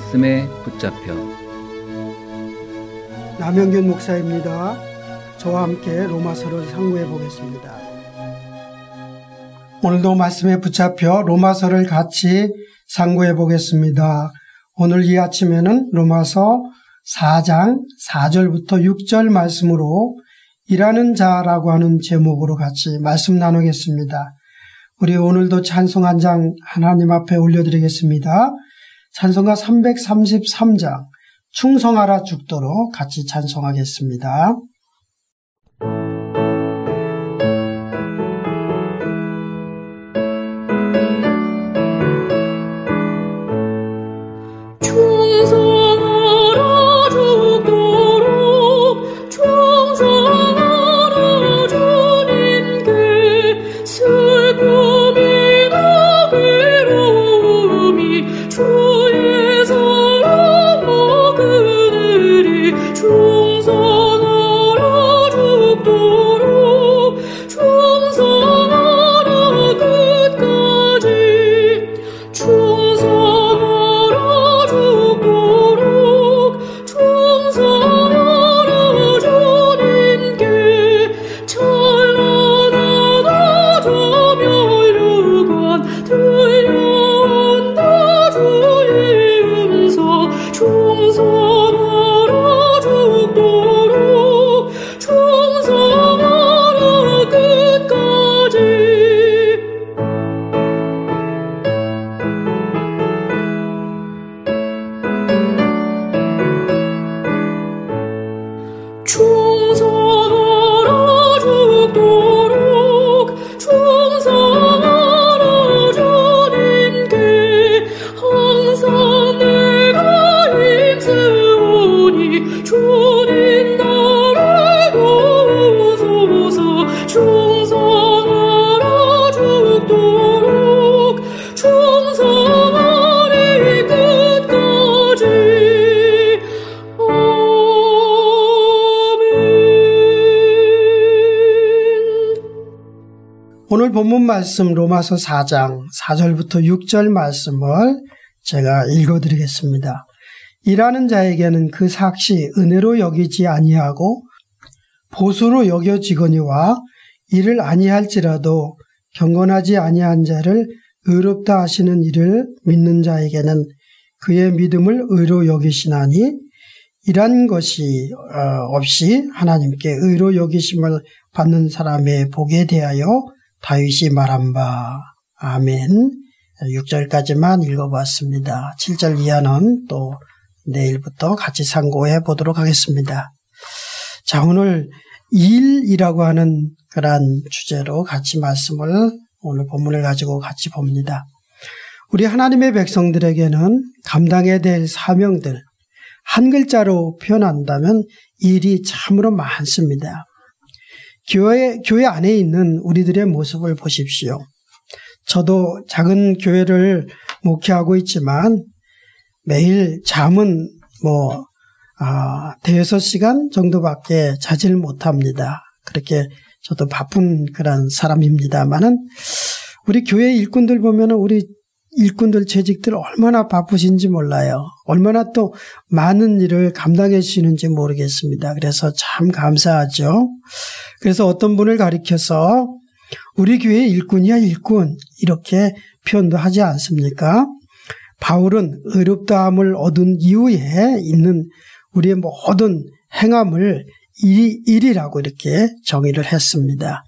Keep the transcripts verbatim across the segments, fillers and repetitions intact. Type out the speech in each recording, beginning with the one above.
말씀에 붙잡혀. 남영균 목사입니다. 저와 함께 로마서를 상고해 보겠습니다. 오늘도 말씀에 붙잡혀 로마서를 같이 상고해 보겠습니다. 오늘 이 아침에는 로마서 사 장 사 절부터 육 절 말씀으로 일하는 자라고 하는 제목으로 같이 말씀 나누겠습니다. 우리 오늘도 찬송 한 장 하나님 앞에 올려드리겠습니다. 찬송가 삼백삼십삼 장 충성하라 죽도록 같이 찬송하겠습니다. 오늘 본문 말씀 로마서 사 장 사 절부터 육 절 말씀을 제가 읽어드리겠습니다. 일하는 자에게는 그 삭시 은혜로 여기지 아니하고 보수로 여겨지거니와 이를 아니할지라도 경건하지 아니한 자를 의롭다 하시는 이를 믿는 자에게는 그의 믿음을 의로 여기시나니 이란 것이 없이 하나님께 의로 여기심을 받는 사람의 복에 대하여 다윗이 말한 바. 아멘. 육 절까지만 읽어봤습니다. 칠 절 이하는 또 내일부터 같이 상고해 보도록 하겠습니다. 자, 오늘 일이라고 하는 그런 주제로 같이 말씀을 오늘 본문을 가지고 같이 봅니다. 우리 하나님의 백성들에게는 감당해야 될 사명들, 한 글자로 표현한다면 일이 참으로 많습니다. 교회, 교회 안에 있는 우리들의 모습을 보십시오. 저도 작은 교회를 목회하고 있지만 매일 잠은 뭐, 아, 대여섯 시간 정도밖에 자질 못합니다. 그렇게 저도 바쁜 그런 사람입니다만은 우리 교회 일꾼들 보면은 우리 일꾼들 재직들 얼마나 바쁘신지 몰라요. 얼마나 또 많은 일을 감당해 주시는지 모르겠습니다. 그래서 참 감사하죠. 그래서 어떤 분을 가리켜서 우리 교회 일꾼이야 일꾼 이렇게 표현도 하지 않습니까? 바울은 의롭다함을 얻은 이후에 있는 우리의 모든 행함을 일, 일이라고 이렇게 정의를 했습니다.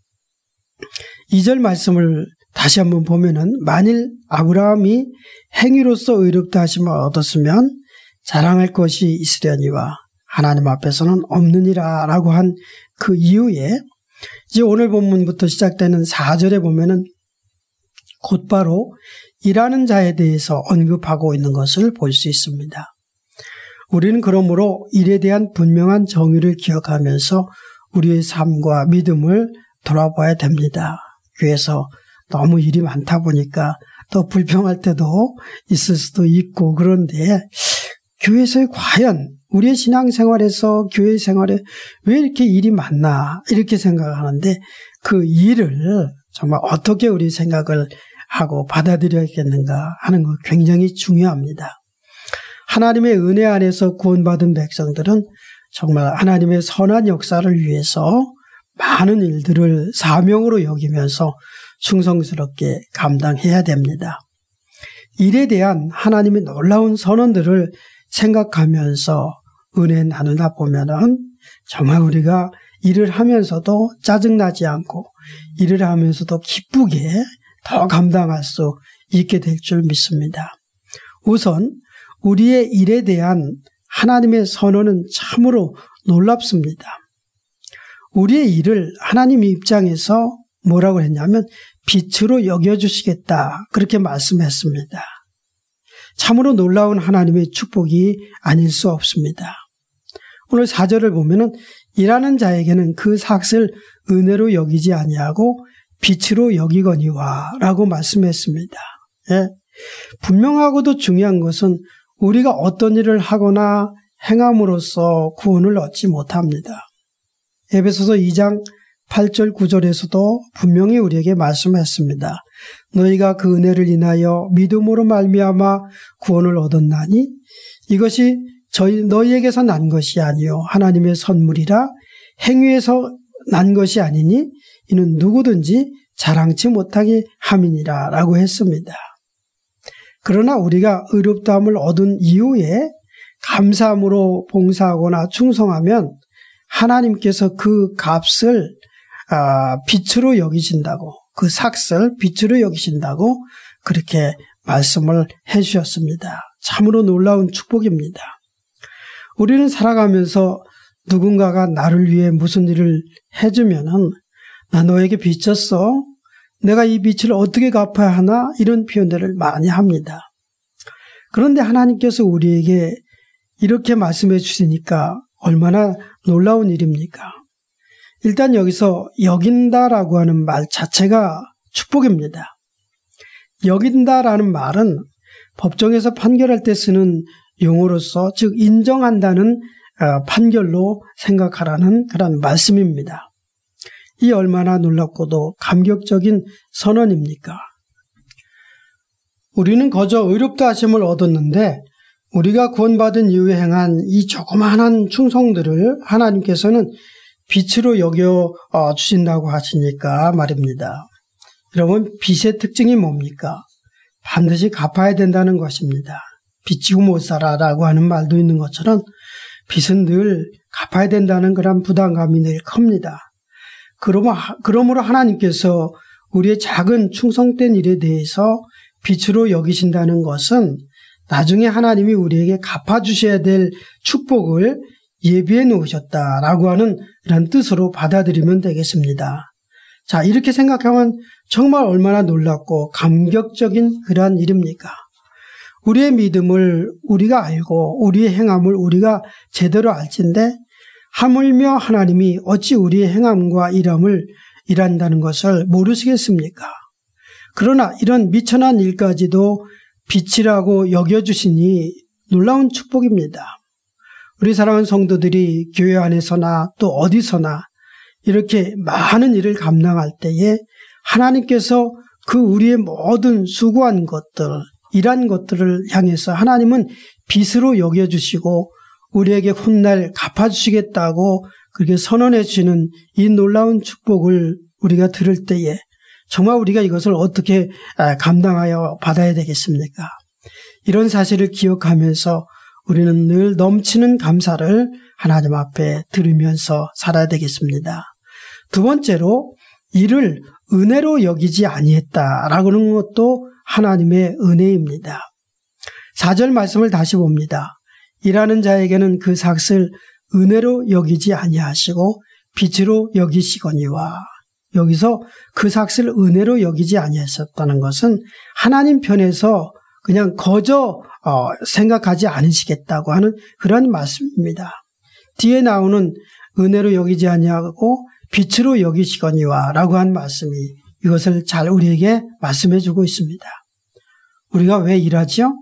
이 절 말씀을 다시 한번 보면은 만일 아브라함이 행위로서 의롭다 하심을 얻었으면 자랑할 것이 있으려니와 하나님 앞에서는 없느니라 라고 한 그 이후에 이제 오늘 본문부터 시작되는 사 절에 보면은 곧바로 일하는 자에 대해서 언급하고 있는 것을 볼 수 있습니다. 우리는 그러므로 일에 대한 분명한 정의를 기억하면서 우리의 삶과 믿음을 돌아봐야 됩니다. 교회에서 너무 일이 많다 보니까 또 불평할 때도 있을 수도 있고 그런데 교회에서 과연 우리의 신앙생활에서 교회 생활에 왜 이렇게 일이 많나 이렇게 생각하는데 그 일을 정말 어떻게 우리 생각을 하고 받아들여야겠는가 하는 거 굉장히 중요합니다. 하나님의 은혜 안에서 구원받은 백성들은 정말 하나님의 선한 역사를 위해서 많은 일들을 사명으로 여기면서 충성스럽게 감당해야 됩니다. 일에 대한 하나님의 놀라운 선언들을 생각하면서 은혜 나누다 보면은 정말 우리가 일을 하면서도 짜증나지 않고 일을 하면서도 기쁘게 더 감당할 수 있게 될 줄 믿습니다. 우선 우리의 일에 대한 하나님의 선언은 참으로 놀랍습니다. 우리의 일을 하나님 입장에서 뭐라고 했냐면 빛으로 여겨주시겠다 그렇게 말씀했습니다. 참으로 놀라운 하나님의 축복이 아닐 수 없습니다. 오늘 사 절을 보면은 일하는 자에게는 그 삭을 은혜로 여기지 아니하고 빛으로 여기거니와 라고 말씀했습니다. 예. 분명하고도 중요한 것은 우리가 어떤 일을 하거나 행함으로써 구원을 얻지 못합니다. 에베소서 이 장 팔 절 구 절에서도 분명히 우리에게 말씀했습니다. 너희가 그 은혜를 인하여 믿음으로 말미암아 구원을 얻었나니 이것이 저희 너희에게서 난 것이 아니요 하나님의 선물이라 행위에서 난 것이 아니니 이는 누구든지 자랑치 못하게 함이니라 라고 했습니다. 그러나 우리가 의롭다함을 얻은 이후에 감사함으로 봉사하거나 충성하면 하나님께서 그 값을 빛으로 여기신다고, 그 삭을 빛으로 여기신다고 그렇게 말씀을 해 주셨습니다. 참으로 놀라운 축복입니다. 우리는 살아가면서 누군가가 나를 위해 무슨 일을 해주면은 나 너에게 빚졌어. 내가 이 빚을 어떻게 갚아야 하나? 이런 표현들을 많이 합니다. 그런데 하나님께서 우리에게 이렇게 말씀해 주시니까 얼마나 놀라운 일입니까? 일단 여기서 여긴다라고 하는 말 자체가 축복입니다. 여긴다라는 말은 법정에서 판결할 때 쓰는 용어로서 즉 인정한다는 판결로 생각하라는 그런 말씀입니다. 이 얼마나 놀랍고도 감격적인 선언입니까? 우리는 거저 의롭다 하심을 얻었는데 우리가 구원받은 이후에 행한 이 조그마한 충성들을 하나님께서는 빛으로 여겨 주신다고 하시니까 말입니다. 여러분, 빛의 특징이 뭡니까? 반드시 갚아야 된다는 것입니다. 빚지고 못 살아라고 하는 말도 있는 것처럼 빚은 늘 갚아야 된다는 그런 부담감이 늘 큽니다. 그러므로 하나님께서 우리의 작은 충성된 일에 대해서 빛으로 여기신다는 것은 나중에 하나님이 우리에게 갚아주셔야 될 축복을 예비해 놓으셨다라고 하는 그런 뜻으로 받아들이면 되겠습니다. 자, 이렇게 생각하면 정말 얼마나 놀랍고 감격적인 그러한 일입니까? 우리의 믿음을 우리가 알고 우리의 행함을 우리가 제대로 알진데 하물며 하나님이 어찌 우리의 행함과 일함을 일한다는 것을 모르시겠습니까? 그러나 이런 미천한 일까지도 빛이라고 여겨주시니 놀라운 축복입니다. 우리 사랑하는 성도들이 교회 안에서나 또 어디서나 이렇게 많은 일을 감당할 때에 하나님께서 그 우리의 모든 수고한 것들, 일한 것들을 향해서 하나님은 빛으로 여겨주시고 우리에게 훗날 갚아주시겠다고 그렇게 선언해 주시는 이 놀라운 축복을 우리가 들을 때에 정말 우리가 이것을 어떻게 감당하여 받아야 되겠습니까? 이런 사실을 기억하면서 우리는 늘 넘치는 감사를 하나님 앞에 들으면서 살아야 되겠습니다. 두 번째로 이를 은혜로 여기지 아니했다라고 하는 것도 하나님의 은혜입니다. 사 절 말씀을 다시 봅니다. 일하는 자에게는 그 삭을 은혜로 여기지 아니하시고 빛으로 여기시거니와. 여기서 그 삭을 은혜로 여기지 아니하셨다는 것은 하나님 편에서 그냥 거저 어, 생각하지 않으시겠다고 하는 그런 말씀입니다. 뒤에 나오는 은혜로 여기지 아니하고 빛으로 여기시거니와 라고 한 말씀이 이것을 잘 우리에게 말씀해 주고 있습니다. 우리가 왜 일하지요?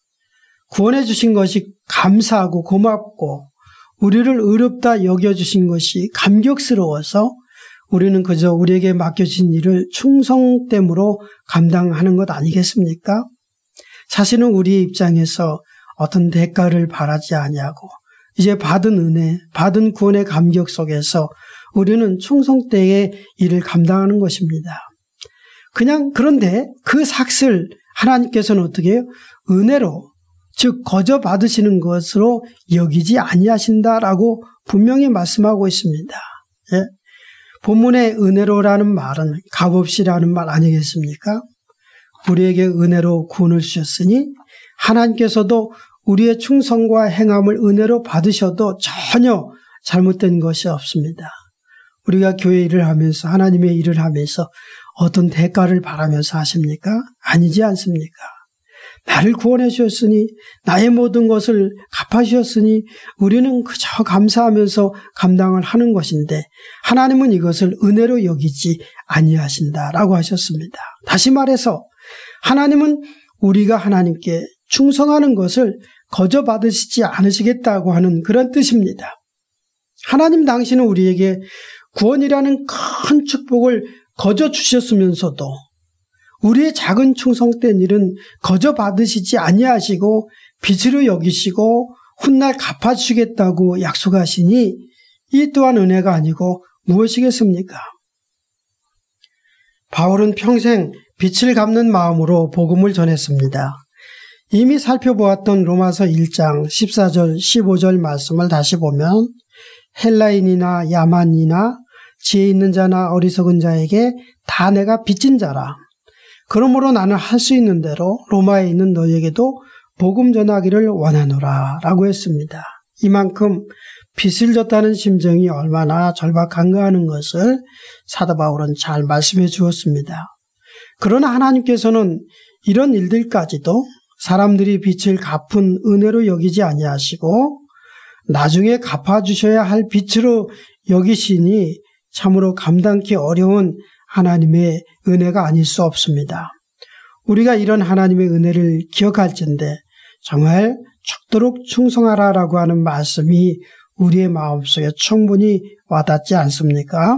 구원해 주신 것이 감사하고 고맙고 우리를 의롭다 여겨주신 것이 감격스러워서 우리는 그저 우리에게 맡겨진 일을 충성됨으로 감당하는 것 아니겠습니까? 사실은 우리 입장에서 어떤 대가를 바라지 아니하고 이제 받은 은혜, 받은 구원의 감격 속에서 우리는 충성 때의 일을 감당하는 것입니다. 그냥 그런데 그 삭을 하나님께서는 어떻게 해요? 은혜로, 즉 거저 받으시는 것으로 여기지 아니하신다라고 분명히 말씀하고 있습니다. 예? 본문의 은혜로라는 말은 값없이라는 말 아니겠습니까? 우리에게 은혜로 구원을 주셨으니 하나님께서도 우리의 충성과 행함을 은혜로 받으셔도 전혀 잘못된 것이 없습니다. 우리가 교회 일을 하면서 하나님의 일을 하면서 어떤 대가를 바라면서 하십니까? 아니지 않습니까? 나를 구원해 주셨으니 나의 모든 것을 갚아주셨으니 우리는 그저 감사하면서 감당을 하는 것인데 하나님은 이것을 은혜로 여기지 아니하신다라고 하셨습니다. 다시 말해서 하나님은 우리가 하나님께 충성하는 것을 거저 받으시지 않으시겠다고 하는 그런 뜻입니다. 하나님 당신은 우리에게 구원이라는 큰 축복을 거저 주셨으면서도 우리의 작은 충성된 일은 거저 받으시지 아니하시고 빚으로 여기시고 훗날 갚아주시겠다고 약속하시니 이 또한 은혜가 아니고 무엇이겠습니까? 바울은 평생 빚을 갚는 마음으로 복음을 전했습니다. 이미 살펴보았던 로마서 일 장 십사 절 십오 절 말씀을 다시 보면 헬라인이나 야만이나 지혜 있는 자나 어리석은 자에게 다 내가 빚진 자라. 그러므로 나는 할 수 있는 대로 로마에 있는 너에게도 복음 전하기를 원하노라 라고 했습니다. 이만큼 빚을 졌다는 심정이 얼마나 절박한가 하는 것을 사도 바울은 잘 말씀해 주었습니다. 그러나 하나님께서는 이런 일들까지도 사람들이 빚을 갚은 은혜로 여기지 아니하시고 나중에 갚아주셔야 할 빚으로 여기시니 참으로 감당기 어려운 하나님의 은혜가 아닐 수 없습니다. 우리가 이런 하나님의 은혜를 기억할진데 정말 죽도록 충성하라라고 하는 말씀이 우리의 마음속에 충분히 와닿지 않습니까?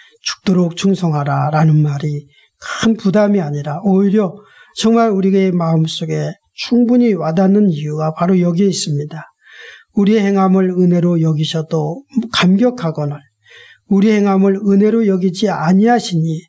죽도록 충성하라라는 말이 큰 부담이 아니라 오히려 정말 우리의 마음속에 충분히 와닿는 이유가 바로 여기에 있습니다. 우리의 행함을 은혜로 여기셔도 감격하거늘 우리 행함을 은혜로 여기지 아니하시니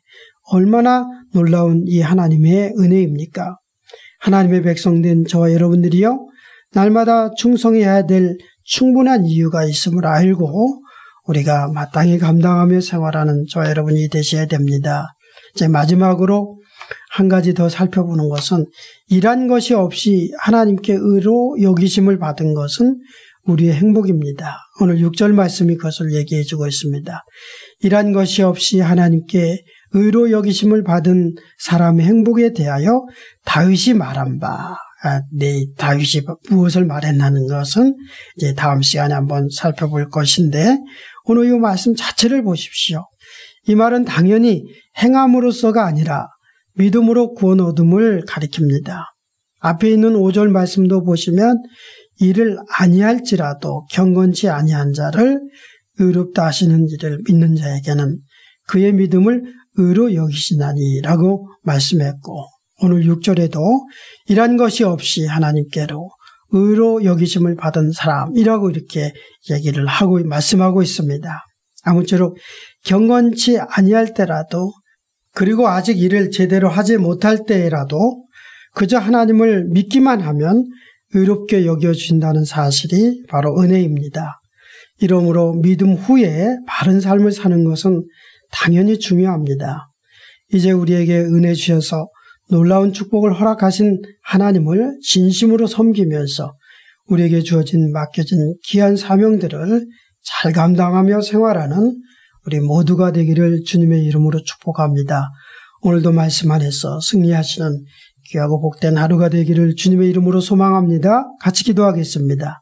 얼마나 놀라운 이 하나님의 은혜입니까? 하나님의 백성된 저와 여러분들이요, 날마다 충성해야 될 충분한 이유가 있음을 알고 우리가 마땅히 감당하며 생활하는 저와 여러분이 되셔야 됩니다. 이제 마지막으로 한 가지 더 살펴보는 것은 일한 것이 없이 하나님께 의로 여기심을 받은 것은 우리의 행복입니다. 오늘 육 절 말씀이 그것을 얘기해 주고 있습니다. 일한 것이 없이 하나님께 의로 여기심을 받은 사람의 행복에 대하여 다윗이 말한 바, 아, 네, 다윗이 무엇을 말했나는 것은 이제 다음 시간에 한번 살펴볼 것인데 오늘 이 말씀 자체를 보십시오. 이 말은 당연히 행함으로서가 아니라 믿음으로 구원 얻음을 가리킵니다. 앞에 있는 오 절 말씀도 보시면 이를 아니할지라도 경건치 아니한 자를 의롭다 하시는 이를 믿는 자에게는 그의 믿음을 의로 여기시나니라고 말씀했고 오늘 육 절에도 이란 것이 없이 하나님께로 의로 여기심을 받은 사람이라고 이렇게 얘기를 하고 말씀하고 있습니다. 아무쪼록 경건치 아니할 때라도 그리고 아직 일을 제대로 하지 못할 때라도 그저 하나님을 믿기만 하면 의롭게 여겨주신다는 사실이 바로 은혜입니다. 이러므로 믿음 후에 바른 삶을 사는 것은 당연히 중요합니다. 이제 우리에게 은혜 주셔서 놀라운 축복을 허락하신 하나님을 진심으로 섬기면서 우리에게 주어진 맡겨진 귀한 사명들을 잘 감당하며 생활하는 우리 모두가 되기를 주님의 이름으로 축복합니다. 오늘도 말씀 안에서 승리하시는 귀하고 복된 하루가 되기를 주님의 이름으로 소망합니다. 같이 기도하겠습니다.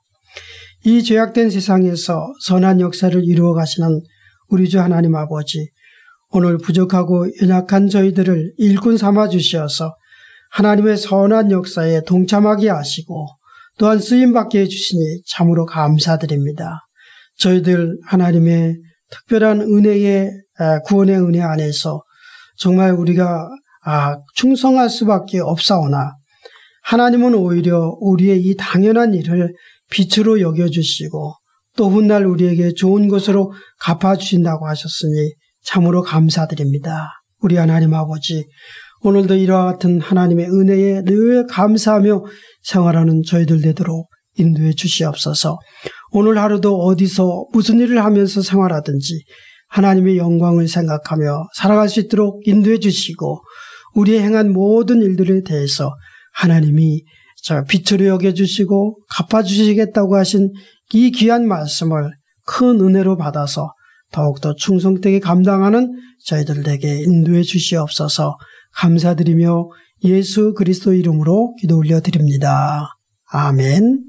이 죄악된 세상에서 선한 역사를 이루어 가시는 우리 주 하나님 아버지, 오늘 부족하고 연약한 저희들을 일꾼 삼아 주시어서 하나님의 선한 역사에 동참하게 하시고 또한 쓰임받게 해주시니 참으로 감사드립니다. 저희들 하나님의 특별한 은혜의 구원의 은혜 안에서 정말 우리가 아, 충성할 수밖에 없사오나 하나님은 오히려 우리의 이 당연한 일을 빛으로 여겨주시고 또 훗날 우리에게 좋은 것으로 갚아주신다고 하셨으니 참으로 감사드립니다. 우리 하나님 아버지, 오늘도 이와 같은 하나님의 은혜에 늘 감사하며 생활하는 저희들 되도록 인도해 주시옵소서. 오늘 하루도 어디서 무슨 일을 하면서 생활하든지 하나님의 영광을 생각하며 살아갈 수 있도록 인도해 주시고 우리의 행한 모든 일들에 대해서 하나님이 저 빛으로 여겨주시고 갚아주시겠다고 하신 이 귀한 말씀을 큰 은혜로 받아서 더욱더 충성되게 감당하는 저희들에게 인도해 주시옵소서. 감사드리며 예수 그리스도 이름으로 기도 올려드립니다. 아멘.